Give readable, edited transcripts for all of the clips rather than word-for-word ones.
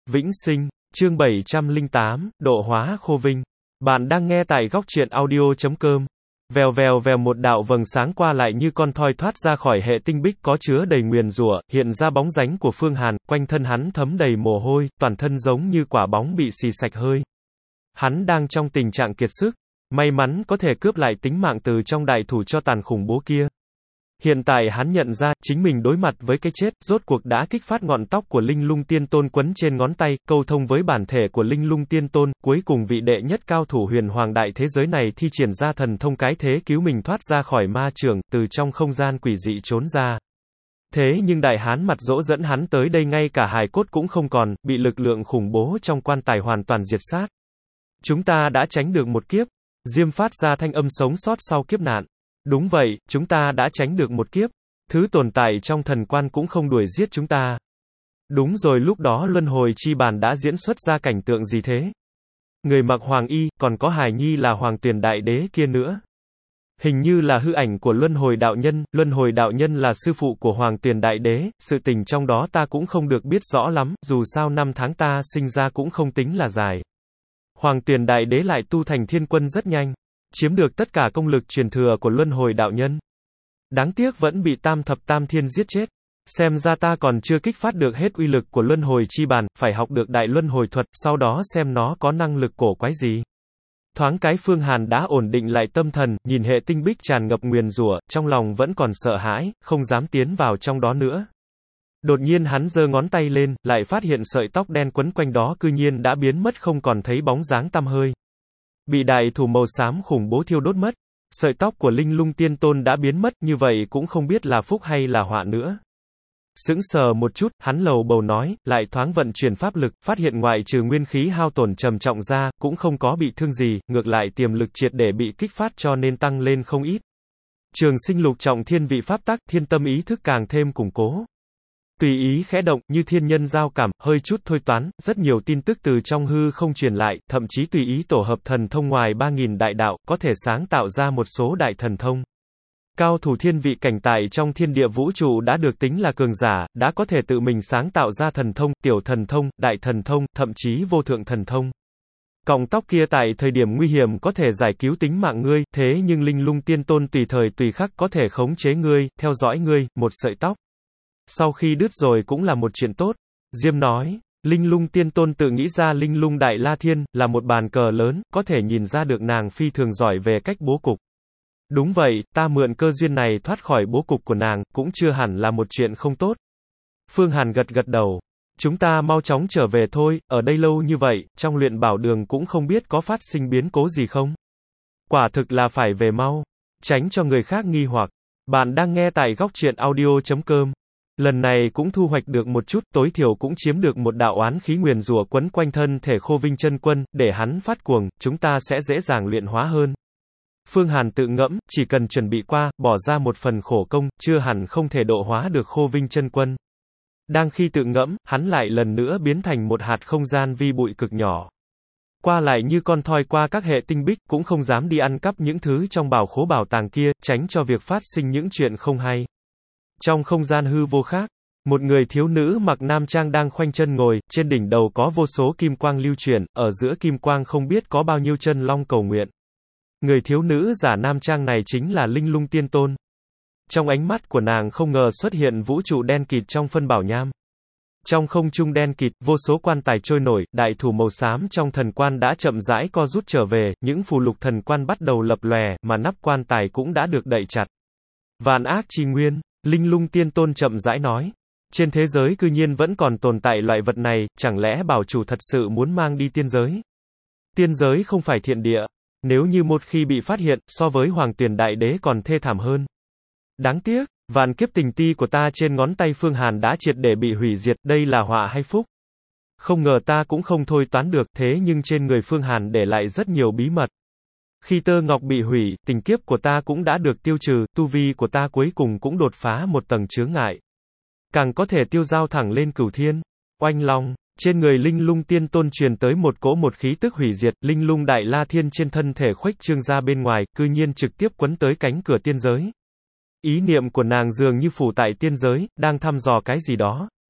Vĩnh sinh, chương 708, độ hóa khô vinh. Bạn đang nghe tại góc truyện audio.com. Vèo vèo vèo, một đạo vầng sáng qua lại như con thoi thoát ra khỏi hệ tinh bích có chứa đầy nguyền rủa, hiện ra bóng dáng của Phương Hàn, quanh thân hắn thấm đầy mồ hôi, toàn thân giống như quả bóng bị xì sạch hơi. Hắn đang trong tình trạng kiệt sức, may mắn có thể cướp lại tính mạng từ trong đại thủ cho tàn khủng bố kia. Hiện tại hắn nhận ra, chính mình đối mặt với cái chết, rốt cuộc đã kích phát ngọn tóc của Linh Lung Tiên Tôn quấn trên ngón tay, câu thông với bản thể của Linh Lung Tiên Tôn, cuối cùng vị đệ nhất cao thủ huyền hoàng đại thế giới này thi triển ra thần thông cái thế cứu mình thoát ra khỏi ma trường, từ trong không gian quỷ dị trốn ra. Thế nhưng đại hán mặt dỗ dẫn hắn tới đây ngay cả hài cốt cũng không còn, bị lực lượng khủng bố trong quan tài hoàn toàn diệt sát. Chúng ta đã tránh được một kiếp. Diêm phát ra thanh âm sống sót sau kiếp nạn. Đúng vậy, chúng ta đã tránh được một kiếp. Thứ tồn tại trong thần quan cũng không đuổi giết chúng ta. Đúng rồi, lúc đó luân hồi chi bàn đã diễn xuất ra cảnh tượng gì thế? Người mặc hoàng y, còn có hài nhi là Hoàng Tuyền Đại Đế kia nữa. Hình như là hư ảnh của Luân hồi đạo nhân là sư phụ của Hoàng Tuyền Đại Đế, sự tình trong đó ta cũng không được biết rõ lắm, dù sao năm tháng ta sinh ra cũng không tính là dài. Hoàng Tuyền Đại Đế lại tu thành thiên quân rất nhanh, chiếm được tất cả công lực truyền thừa của luân hồi đạo nhân. Đáng tiếc vẫn bị Tam Thập Tam Thiên giết chết. Xem ra ta còn chưa kích phát được hết uy lực của luân hồi chi bàn, phải học được đại luân hồi thuật, sau đó xem nó có năng lực cổ quái gì. Thoáng cái Phương Hàn đã ổn định lại tâm thần, nhìn hệ tinh bích tràn ngập nguyền rủa, trong lòng vẫn còn sợ hãi, không dám tiến vào trong đó nữa. Đột nhiên hắn giơ ngón tay lên, lại phát hiện sợi tóc đen quấn quanh đó cư nhiên đã biến mất, không còn thấy bóng dáng tăm hơi. Bị đại thủ màu xám khủng bố thiêu đốt mất. Sợi tóc của Linh Lung Tiên Tôn đã biến mất, như vậy cũng không biết là phúc hay là họa nữa. Sững sờ một chút, hắn lầu bầu nói, lại thoáng vận chuyển pháp lực, phát hiện ngoại trừ nguyên khí hao tổn trầm trọng ra, cũng không có bị thương gì, ngược lại tiềm lực triệt để bị kích phát cho nên tăng lên không ít. Trường sinh lục trọng thiên vị pháp tắc, thiên tâm ý thức càng thêm củng cố. Tùy ý khẽ động, như thiên nhân giao cảm, hơi chút thôi toán, rất nhiều tin tức từ trong hư không truyền lại, thậm chí tùy ý tổ hợp thần thông ngoài 3.000 đại đạo, có thể sáng tạo ra một số đại thần thông. Cao thủ thiên vị cảnh tại trong thiên địa vũ trụ đã được tính là cường giả, đã có thể tự mình sáng tạo ra thần thông, tiểu thần thông, đại thần thông, thậm chí vô thượng thần thông. Cọng tóc kia tại thời điểm nguy hiểm có thể giải cứu tính mạng ngươi, thế nhưng Linh Lung Tiên Tôn tùy thời tùy khắc có thể khống chế ngươi, theo dõi ngươi, một sợi tóc. Sau khi đứt rồi cũng là một chuyện tốt. Diêm nói, Linh Lung Tiên Tôn tự nghĩ ra Linh Lung Đại La Thiên, là một bàn cờ lớn, có thể nhìn ra được nàng phi thường giỏi về cách bố cục. Đúng vậy, ta mượn cơ duyên này thoát khỏi bố cục của nàng, cũng chưa hẳn là một chuyện không tốt. Phương Hàn gật gật đầu. Chúng ta mau chóng trở về thôi, ở đây lâu như vậy, trong luyện bảo đường cũng không biết có phát sinh biến cố gì không. Quả thực là phải về mau, tránh cho người khác nghi hoặc. Bạn đang nghe tại góc truyện audio.com. Lần này cũng thu hoạch được một chút, tối thiểu cũng chiếm được một đạo oán khí nguyền rủa quấn quanh thân thể Khô Vinh chân quân, để hắn phát cuồng, chúng ta sẽ dễ dàng luyện hóa hơn. Phương Hàn tự ngẫm, chỉ cần chuẩn bị qua, bỏ ra một phần khổ công, chưa hẳn không thể độ hóa được Khô Vinh chân quân. Đang khi tự ngẫm, hắn lại lần nữa biến thành một hạt không gian vi bụi cực nhỏ. Qua lại như con thoi qua các hệ tinh bích, cũng không dám đi ăn cắp những thứ trong bảo khố bảo tàng kia, tránh cho việc phát sinh những chuyện không hay. Trong không gian hư vô khác, một người thiếu nữ mặc nam trang đang khoanh chân ngồi, trên đỉnh đầu có vô số kim quang lưu chuyển, ở giữa kim quang không biết có bao nhiêu chân long cầu nguyện. Người thiếu nữ giả nam trang này chính là Linh Lung Tiên Tôn. Trong ánh mắt của nàng không ngờ xuất hiện vũ trụ đen kịt trong phân bảo nham. Trong không trung đen kịt, vô số quan tài trôi nổi, đại thủ màu xám trong thần quan đã chậm rãi co rút trở về, những phù lục thần quan bắt đầu lập lòe, mà nắp quan tài cũng đã được đậy chặt. Vạn ác chi nguyên, Linh Lung Tiên Tôn chậm rãi nói. Trên thế giới cư nhiên vẫn còn tồn tại loại vật này, chẳng lẽ bảo chủ thật sự muốn mang đi tiên giới? Tiên giới không phải thiện địa. Nếu như một khi bị phát hiện, so với Hoàng Tuyền Đại Đế còn thê thảm hơn. Đáng tiếc, vạn kiếp tình ti của ta trên ngón tay Phương Hàn đã triệt để bị hủy diệt, đây là họa hay phúc? Không ngờ ta cũng không thôi toán được, thế nhưng trên người Phương Hàn để lại rất nhiều bí mật. Khi tơ ngọc bị hủy, tình kiếp của ta cũng đã được tiêu trừ, tu vi của ta cuối cùng cũng đột phá một tầng chướng ngại. Càng có thể tiêu dao thẳng lên cửu thiên. Oanh long. Trên người Linh Lung Tiên Tôn truyền tới một cỗ một khí tức hủy diệt, Linh Lung Đại La Thiên trên thân thể khuếch trương ra bên ngoài, cư nhiên trực tiếp quấn tới cánh cửa tiên giới. Ý niệm của nàng dường như phủ tại tiên giới, đang thăm dò cái gì đó.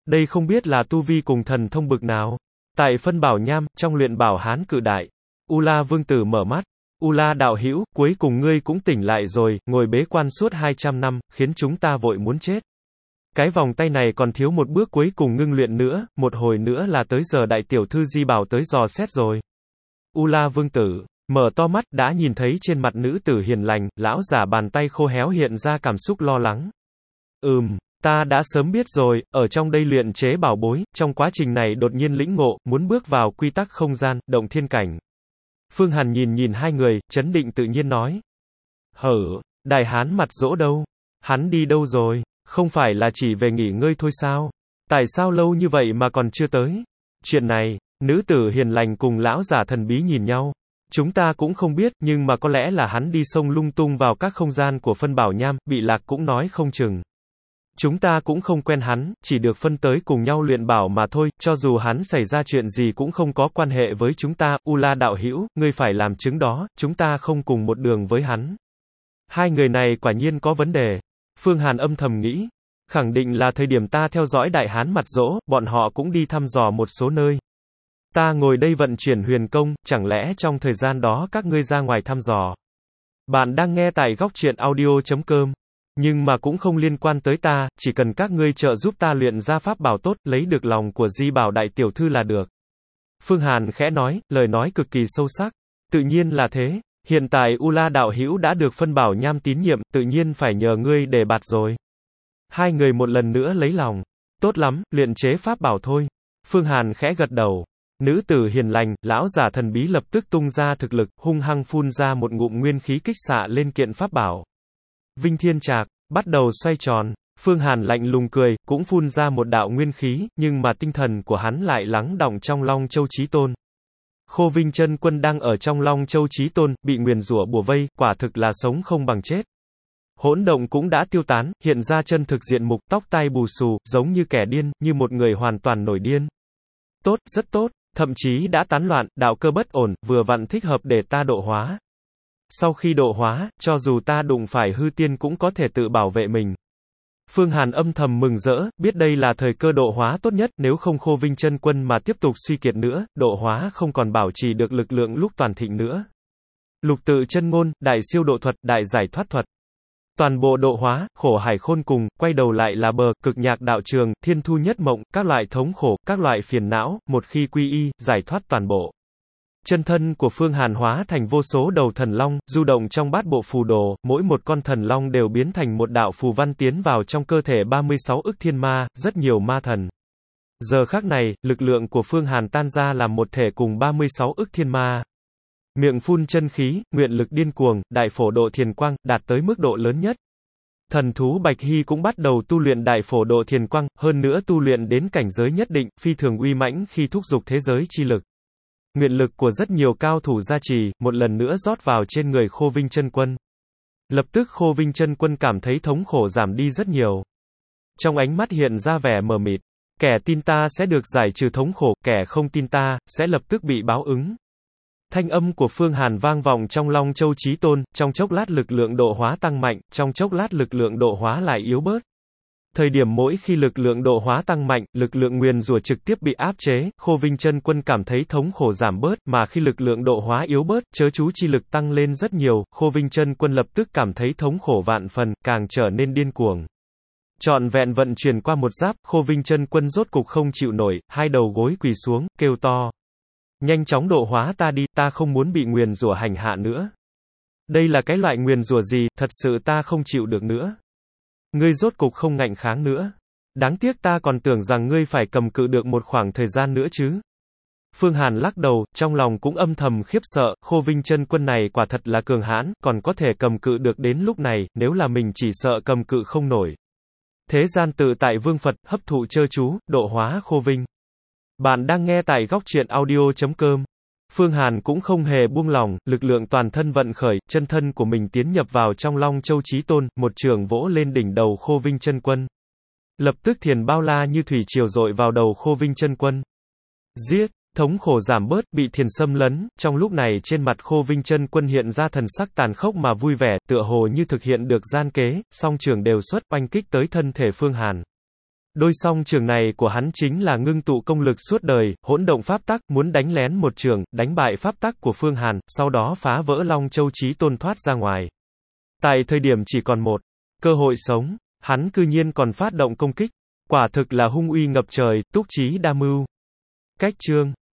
Đây không biết là tu vi cùng thần thông bực nào. Tại phân bảo nham, trong luyện bảo hán cự đại. U La Vương Tử mở mắt. U La đạo hữu, cuối cùng ngươi cũng tỉnh lại rồi, ngồi bế quan suốt 200 năm, khiến chúng ta vội muốn chết. Cái vòng tay này còn thiếu một bước cuối cùng ngưng luyện nữa, một hồi nữa là tới giờ đại tiểu thư Di Bảo tới dò xét rồi. U La Vương Tử mở to mắt, đã nhìn thấy trên mặt nữ tử hiền lành, lão giả bàn tay khô héo hiện ra cảm xúc lo lắng. Ta đã sớm biết rồi, ở trong đây luyện chế bảo bối, trong quá trình này đột nhiên lĩnh ngộ, muốn bước vào quy tắc không gian, động thiên cảnh. Phương Hàn nhìn hai người, chấn định tự nhiên nói. Đại hán mặt dỗ đâu? Hắn đi đâu rồi? Không phải là chỉ về nghỉ ngơi thôi sao? Tại sao lâu như vậy mà còn chưa tới? Chuyện này, nữ tử hiền lành cùng lão giả thần bí nhìn nhau. Chúng ta cũng không biết, nhưng mà có lẽ là hắn đi xông lung tung vào các không gian của phân bảo nham, bị lạc cũng nói không chừng. Chúng ta cũng không quen hắn, chỉ được phân tới cùng nhau luyện bảo mà thôi, cho dù hắn xảy ra chuyện gì cũng không có quan hệ với chúng ta. U La đạo hữu, ngươi phải làm chứng đó, chúng ta không cùng một đường với hắn. Hai người này quả nhiên có vấn đề. Phương Hàn âm thầm nghĩ, khẳng định là thời điểm ta theo dõi đại hán mặt dỗ, bọn họ cũng đi thăm dò một số nơi. Ta ngồi đây vận chuyển huyền công, chẳng lẽ trong thời gian đó các ngươi ra ngoài thăm dò? Bạn đang nghe tại góc truyện audio.com. Nhưng mà cũng không liên quan tới ta, chỉ cần các ngươi trợ giúp ta luyện ra pháp bảo tốt, lấy được lòng của Di Bảo đại tiểu thư là được. Phương Hàn khẽ nói, lời nói cực kỳ sâu sắc. Tự nhiên là thế, hiện tại U La đạo hữu đã được phân bảo nham tín nhiệm, tự nhiên phải nhờ ngươi để bạt rồi. Hai người một lần nữa lấy lòng. Tốt lắm, luyện chế pháp bảo thôi. Phương Hàn khẽ gật đầu. Nữ tử hiền lành, lão giả thần bí lập tức tung ra thực lực, hung hăng phun ra một ngụm nguyên khí kích xạ lên kiện pháp bảo. Vinh Thiên Trạc bắt đầu xoay tròn. Phương Hàn lạnh lùng cười, cũng phun ra một đạo nguyên khí, nhưng mà tinh thần của hắn lại lắng đọng trong Long Châu Chí Tôn. Khô Vinh Chân Quân đang ở trong Long Châu Chí Tôn, bị nguyền rủa bùa vây, quả thực là sống không bằng chết. Hỗn động cũng đã tiêu tán, hiện ra chân thực diện mục, tóc tai bù xù, giống như kẻ điên, như một người hoàn toàn nổi điên. Tốt, rất tốt, thậm chí đã tán loạn, đạo cơ bất ổn, vừa vặn thích hợp để ta độ hóa. Sau khi độ hóa, cho dù ta đụng phải hư tiên cũng có thể tự bảo vệ mình. Phương Hàn âm thầm mừng rỡ, biết đây là thời cơ độ hóa tốt nhất, nếu không Khô Vinh Chân Quân mà tiếp tục suy kiệt nữa, độ hóa không còn bảo trì được lực lượng lúc toàn thịnh nữa. Lục tự chân ngôn, đại siêu độ thuật, đại giải thoát thuật. Toàn bộ độ hóa, khổ hải khôn cùng, quay đầu lại là bờ, cực nhạc đạo trường, thiên thu nhất mộng, các loại thống khổ, các loại phiền não, một khi quy y, giải thoát toàn bộ. Chân thân của Phương Hàn hóa thành vô số đầu thần long, du động trong bát bộ phù đồ, mỗi một con thần long đều biến thành một đạo phù văn tiến vào trong cơ thể 36 ức thiên ma, rất nhiều ma thần. Giờ khắc này, lực lượng của Phương Hàn tan ra làm một thể cùng 36 ức thiên ma. Miệng phun chân khí, nguyện lực điên cuồng, đại phổ độ thiền quang, đạt tới mức độ lớn nhất. Thần thú Bạch Hy cũng bắt đầu tu luyện đại phổ độ thiền quang, hơn nữa tu luyện đến cảnh giới nhất định, phi thường uy mãnh khi thúc giục thế giới chi lực. Nguyện lực của rất nhiều cao thủ gia trì, một lần nữa rót vào trên người Khô Vinh Chân Quân. Lập tức Khô Vinh Chân Quân cảm thấy thống khổ giảm đi rất nhiều. Trong ánh mắt hiện ra vẻ mờ mịt. Kẻ tin ta sẽ được giải trừ thống khổ, kẻ không tin ta, sẽ lập tức bị báo ứng. Thanh âm của Phương Hàn vang vọng trong Long Châu Chí Tôn, trong chốc lát lực lượng độ hóa tăng mạnh, trong chốc lát lực lượng độ hóa lại yếu bớt. Thời điểm mỗi khi lực lượng độ hóa tăng mạnh, lực lượng nguyền rủa trực tiếp bị áp chế, Khô Vinh Chân Quân cảm thấy thống khổ giảm bớt, mà khi lực lượng độ hóa yếu bớt, chớ chú chi lực tăng lên rất nhiều, Khô Vinh Chân Quân lập tức cảm thấy thống khổ vạn phần, càng trở nên điên cuồng. Trọn vẹn vận chuyển qua một giáp, Khô Vinh Chân Quân rốt cục không chịu nổi, hai đầu gối quỳ xuống, kêu to. Nhanh chóng độ hóa ta đi, ta không muốn bị nguyền rủa hành hạ nữa. Đây là cái loại nguyền rủa gì, thật sự ta không chịu được nữa. Ngươi rốt cục không ngạnh kháng nữa. Đáng tiếc ta còn tưởng rằng ngươi phải cầm cự được một khoảng thời gian nữa chứ. Phương Hàn lắc đầu, trong lòng cũng âm thầm khiếp sợ, Khô Vinh Chân Quân này quả thật là cường hãn, còn có thể cầm cự được đến lúc này, nếu là mình chỉ sợ cầm cự không nổi. Thế gian tự tại vương Phật, hấp thụ chơ chú, độ hóa Khô Vinh. Bạn đang nghe tại góc truyện audio.com. Phương Hàn cũng không hề buông lỏng, lực lượng toàn thân vận khởi, chân thân của mình tiến nhập vào trong Long Châu Chí Tôn, một trường vỗ lên đỉnh đầu Khô Vinh Chân Quân. Lập tức thiền bao la như thủy triều dội vào đầu Khô Vinh Chân Quân. Giết, thống khổ giảm bớt, bị thiền xâm lấn, trong lúc này trên mặt Khô Vinh Chân Quân hiện ra thần sắc tàn khốc mà vui vẻ, tựa hồ như thực hiện được gian kế, song trường đều xuất, oanh kích tới thân thể Phương Hàn. Đôi song trường này của hắn chính là ngưng tụ công lực suốt đời, hỗn động pháp tắc, muốn đánh lén một trường, đánh bại pháp tắc của Phương Hàn, sau đó phá vỡ Long Châu Chí Tôn thoát ra ngoài. Tại thời điểm chỉ còn một cơ hội sống, hắn cư nhiên còn phát động công kích. Quả thực là hung uy ngập trời, túc trí đa mưu. Cách chương